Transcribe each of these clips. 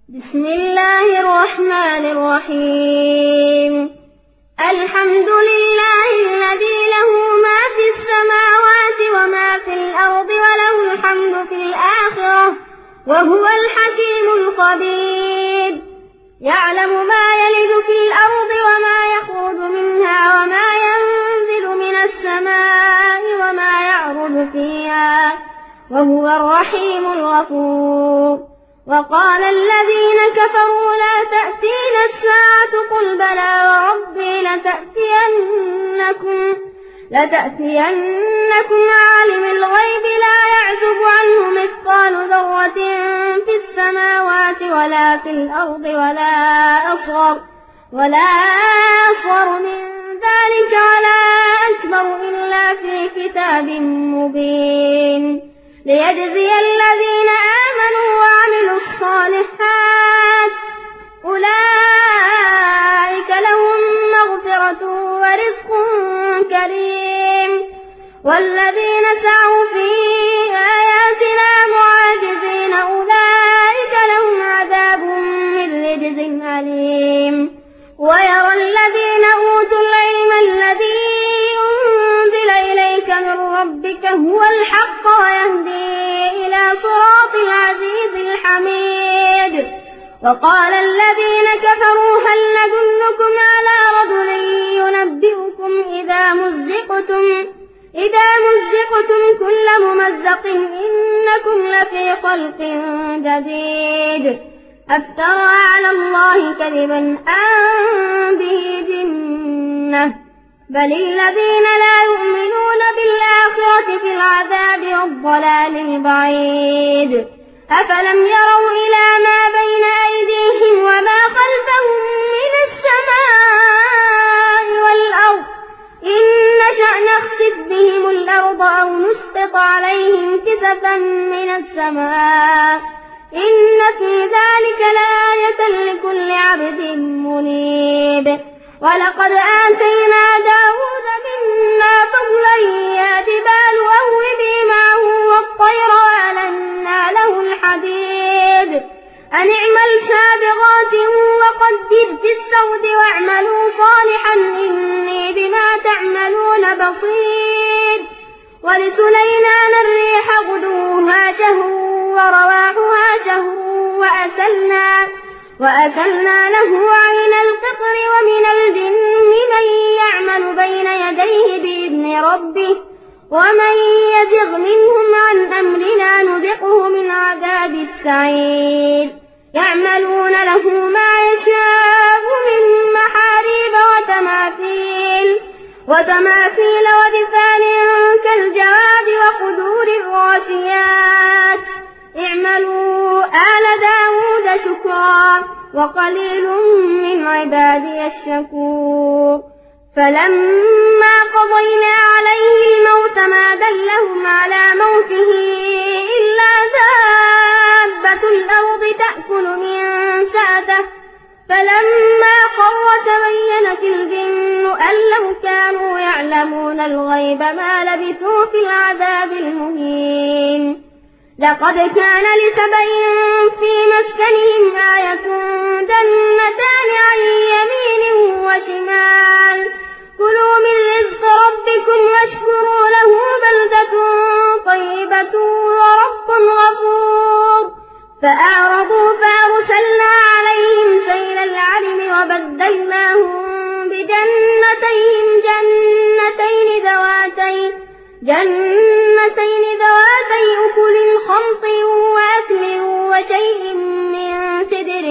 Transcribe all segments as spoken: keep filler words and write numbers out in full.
بسم الله الرحمن الرحيم الحمد لله الذي له ما في السماوات وما في الأرض وله الحمد في الآخرة وهو الحكيم الخبير يعلم ما يلج في الأرض وما يخرج منها وما ينزل من السماء وما يعرج فيها وهو الرحيم الغفور وقال الذين كفروا لا تأتينا الساعة قل بلى وربي لتأتينكم لتأتينكم عالم الغيب لا يعزب عنه مثقال ذرة في السماوات ولا في الأرض ولا أصغر ولا أصغر من ذلك ولا أكبر إلا في كتاب مبين ليجزي الذين آمنوا وعملوا الصالحات أولئك لهم مغفرة ورزق كريم والذين سعوا في آياتنا معاجزين أولئك لهم عذاب من رجز أليم ويرى الذين أوتوا العلم الذي أنزل إليك من ربك هو الحق ويهدي إلى صراط العزيز الحميد وقال الذين كفروا هل ندلكم على رجل ينبئكم إذا مزقتم إذا مزقتم كل ممزق إنكم لفي خلق جديد أفترى على الله كذبا أم به جنة بل الذين لا يؤمنون بالآخرة في العذاب والضلال البعيد أفلم يروا إلى ما بين أيديهم وما خلفهم من السماء والأرض إن نشأ نخسف بهم الأرض أو نسقط عليهم كسفا من السماء إن في ذلك لآية لكل عبد منيب ولقد آتينا داود منا فضلا يا جبال أوبي معه والطير وألنا له الحديد أن اعمل سابغات وقدر في السود واعملوا صالحا إني بما تعملون بصير ولسليمان الريح غدوها شهر ورواحها شهر وأسلنا وأسلنا له عين القطر ومن الجن من يعمل بين يديه بإذن ربه ومن يزغ منهم عن أمرنا نذقه من عذاب السعير يعملون له ما يشاء من محاريب وتماثيل وتماثيل وجفان كالجواب وقدور الراسيات اعملوا آل داود شكرا وقليل من عبادي الشكور فلما قضينا عليه الموت ما دلهم على موته إلا دابة الأرض تأكل من سأته فلما خر تبينت الجن أن لو كانوا يعلمون الغيب ما لبثوا في العذاب المهين لقد كان لسبع في مسكنهم آية جنتان عن يمين وشمال كلوا من رزق ربكم واشكروا له بلدة طيبة ورب غفور فأعرضوا فأرسلنا عليهم سيل العرم وبدلناهم بجنتين جنتين ذواتي جنتين ذواتي أكل خمط وأكل وشيء من سدر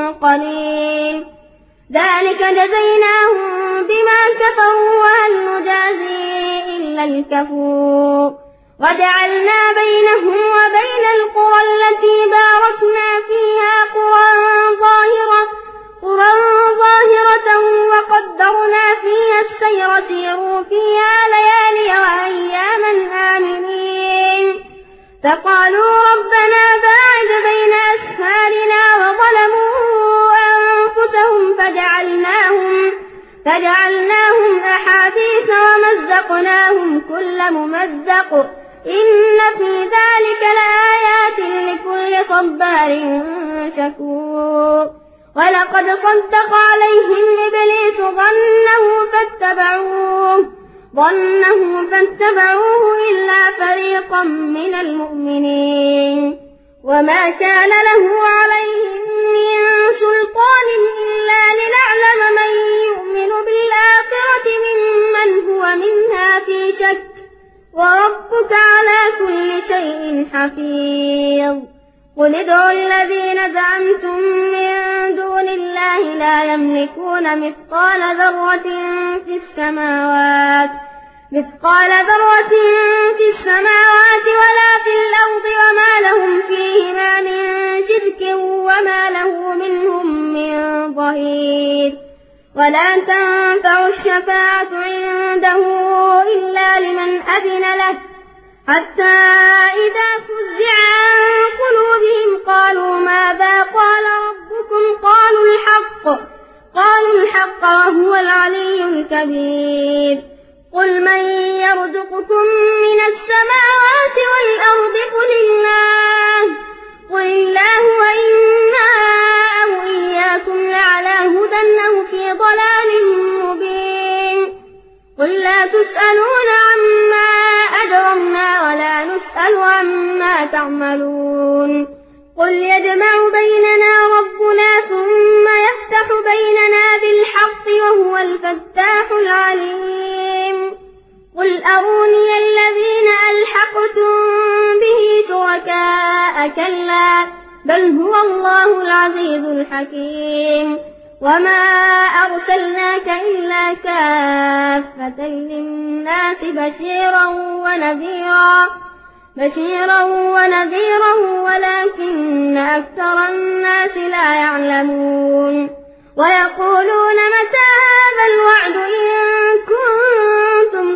قليل ذلك جزيناهم بما كفروا وهل نجازي إلا الكفور وجعلنا بينهم وبين القرى التي باركنا فيها قرى ظاهرة قرى ظاهرة وقدرنا فيها السير سيروا فيها ليالي وأياما آمنين فقالوا ربنا باعد بين أسفارنا وظلموا أنفسهم فجعلناهم فجعلناهم أحاديث ومزقناهم كل ممزق إن في ذلك لآيات لكل صبار شكور ولقد صدق عليهم إبليس ظنه فاتبعوه ظنه فاتبعوه إلا فريقا من المؤمنين وما كان له عليهم من سلطان إلا لنعلم من يؤمن بالآخرة ممن هو منها في شك وربك على كل شيء حفيظ قل ادعوا الذين زعمتم من دون الله لا يملكون مثقال ذرة في السماوات مثقال ذرة في السماوات ولا في الأرض وما لهم فيهما من شرك وما له منهم من ظهير ولا تنفع الشفاعة عنده إلا لمن أذن له حتى إذا فزع عن قلوبهم قالوا ماذا قال ربكم قالوا الحق قالوا الحق وهو العلي الكبير قل من يرزقكم من السماوات والأرض قل الله قل الله وإنا أو إياكم لعلى هدى أو في ضلال مبين قل لا تسألون عما أجرمنا ولا نسأل عما تعملون قل يجمع بيننا ربنا ثم يفتح بيننا بالحق وهو الفتاح العليم قل أروني الذين ألحقتم به شركاء كلا بل هو الله العزيز الحكيم وما أرسلناك إلا كافة للناس بشيرا ونذيرا بشيرا ونذيرا ولكن أكثر الناس لا يعلمون ويقولون متى هذا الوعد إن كنتم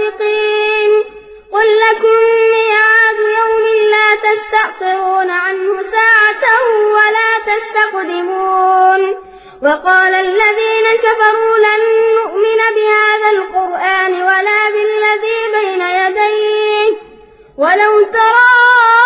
صادقين قل لكم ميعاد يوم لا تستأخرون عنه ساعة ولا تستقدمون وقال الذين كفروا لن نؤمن بهذا القرآن ولا بالذي بين يديه ولو ترى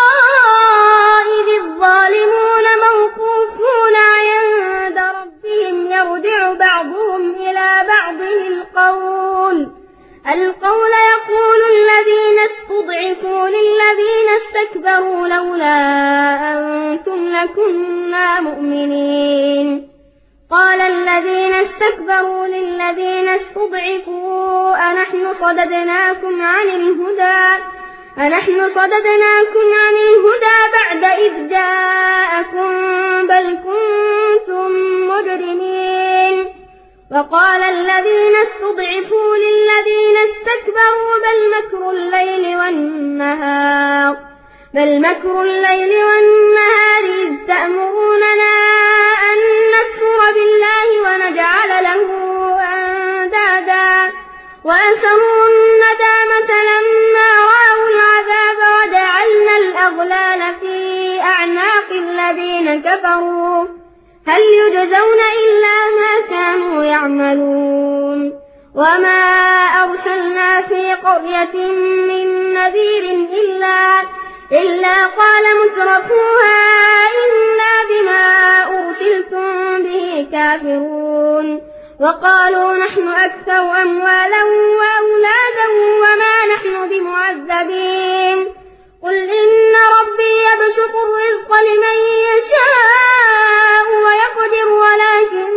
إذ الظالمون موقوفون عند ربهم يرجع بعضهم إلى بعض القول القول يقول الذين استضعفوا للذين استكبروا لولا أنتم لكنا مؤمنين قال الذين استكبروا للذين استضعفوا أنحن صددناكم عن الهدى أنحن صددناكم عن الهدى بعد إذ جاءكم بل كنتم مجرمين وقال الذين استضعفوا للذين استكبروا بل مكر الليل والنهار بل مكر الليل والنهار إذ تأمروننا أن نكفر بالله ونجعل له أندادا وأسروا الندامة لما رأوا العذاب وجعلنا الأغلال في أعناق الذين كفروا هل يجزون إلا ما كانوا يعملون وما أرسلنا في قرية من نذير إلا إلا قال مترفوها إنا بما أرسلتم به كافرون وقالوا نحن أكثر أموالا وأولادا وما نحن بمعذبين قل إن ربي يبسط الرزق لمن يشاء ويقدر ولكن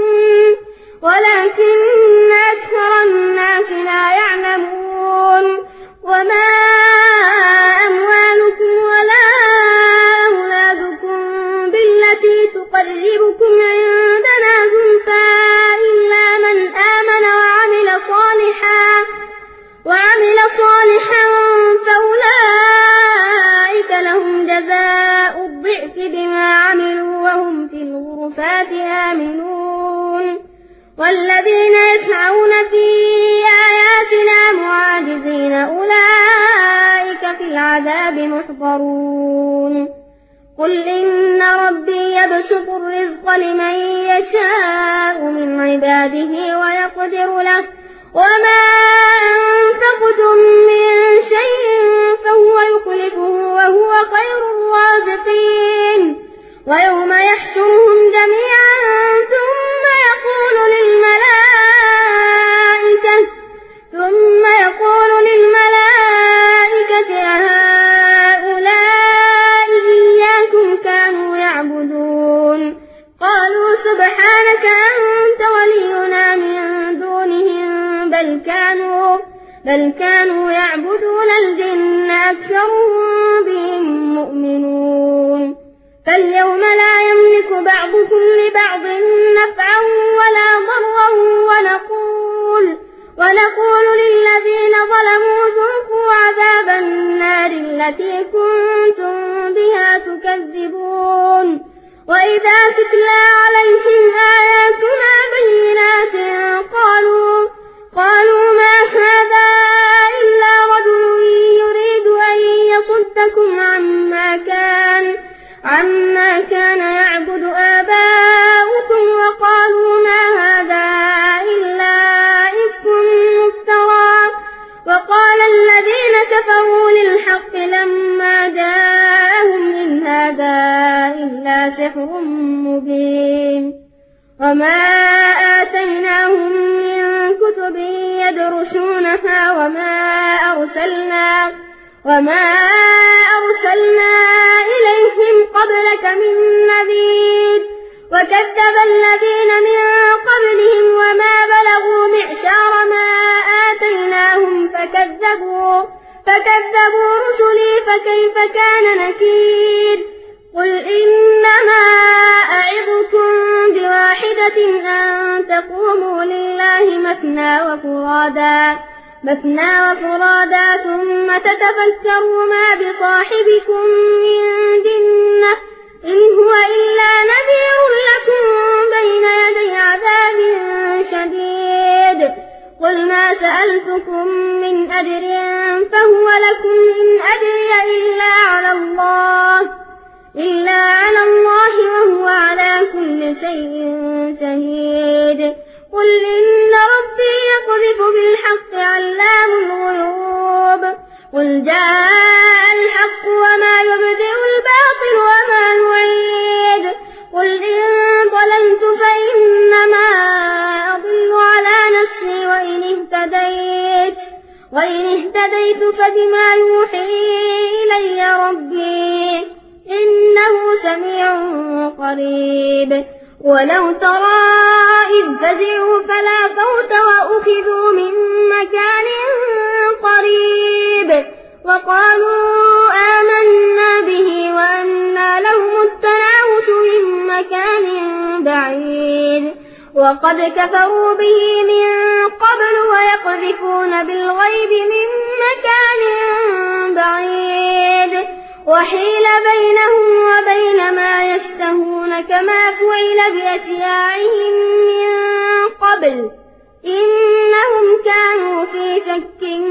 ولكن أكثر الناس لا يعلمون وما أموالكم ولا أولادكم بالتي تقربكم عندنا زلفى إلا من آمن وعمل صالحا وعمل صالحا فأولئك لهم جزاء الضعف بما عملوا وهم في الغرفات آمنون والذين يسعون في آياتنا معاجزين أولئك في العذاب محضرون قل إن ربي يبسط الرزق لمن يشاء من عباده ويقدر له وما أنفقتم من شيء فهو يخلفه وهو خير الرازقين ويوم يحشرهم جميعا ثم يقول للملائكة ثم يقول للملائكة أهؤلاء إياكم كانوا يعبدون قالوا سبحانك أنت ولينا من دونهم بل كانوا بل كانوا يعبدون الجن أكثرهم بهم مؤمنون فاليوم لا يملك بعضكم لبعض نفعا ولا ضرا ونقول ونقول للذين ظلموا ذوقوا عذاب النار التي كنتم بها تكذبون وإذا تتلى عليهم آياتنا بينات قالوا قالوا ما هذا إلا رجل يريد أن يصدكم عما كان عما كان يعبد آباؤكم وقالوا ما هذا إلا إفك مفترى وقال الذين كفروا للحق لما جاءهم إن هذا إلا سحر مبين وما آتيناهم من كتب يدرسونها وما أرسلنا وما أرسلنا إليهم قبلك من نذير وكذب الذين من قبلهم وما بلغوا معشار ما آتيناهم فكذبوا فكذبوا رسلي فكيف كان نكير قل إنما أعظكم بواحدة أن تقوموا لله مثنى وفرادا مثنى وفرادا ثم تتفكروا ما بصاحبكم من جنة إن هو إلا نذير لكم بين يدي عذاب شديد قل ما سألتكم من أجر فهو لكم إن أجري إلا على الله إلا على الله وهو على كل شيء شهيد قل إن ربي يقذف بالحق علام الغيوب قل جاء الحق وما يبدئ الباطل وما يعيد قل إن ضللت فإنما أضل على نفسي وإن اهتديت وإن اهتديت فبما يوحي إلي ربي إنه سميع قريب ولو ترى إذ فزعوا فلا فوت وأخذوا من مكان قريب وقالوا آمنا به وأنى لهم التناوش من مكان بعيد وقد كفروا به من قبل ويقذفون بالغيب من مكان بعيد وحيل بينهم وبين ما يشتهون كما فعل بأشياعهم من قبل إنهم كانوا في شك